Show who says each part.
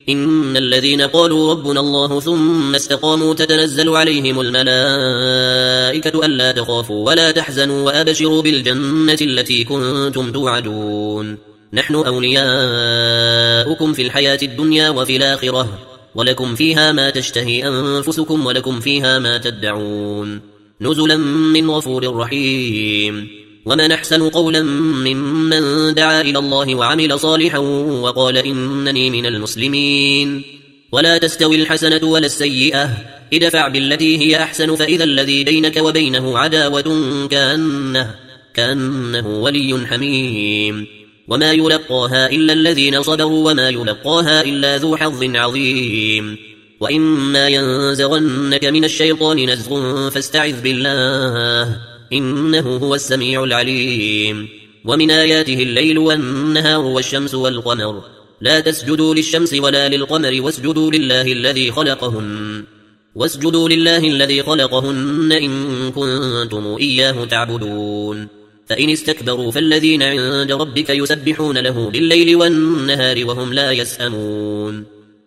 Speaker 1: إن الذين قالوا ربنا الله ثم استقاموا تتنزل عليهم الملائكة ألا تخافوا ولا تحزنوا وأبشروا بالجنة التي كنتم توعدون نحن أولياؤكم في الحياة الدنيا وفي الآخرة ولكم فيها ما تشتهي أنفسكم ولكم فيها ما تدعون نزلا من غفور رحيم ومن أحسن قولا ممن دعا إلى الله وعمل صالحا وقال إنني من المسلمين ولا تستوي الحسنة ولا السيئة ادفع بالتي هي أحسن فإذا الذي بينك وبينه عداوة كأنه ولي حميم وما يلقاها إلا الذين صبروا وما يلقاها إلا ذو حظ عظيم وإما ينزغنك من الشيطان نزغ فاستعذ بالله إنه هو السميع العليم ومن آياته الليل والنهار والشمس والقمر لا تسجدوا للشمس ولا للقمر واسجدوا لله الذي خلقهن إن كنتم إياه تعبدون فإن استكبروا فالذين عند ربك يسبحون له بالليل والنهار وهم لا يسأمون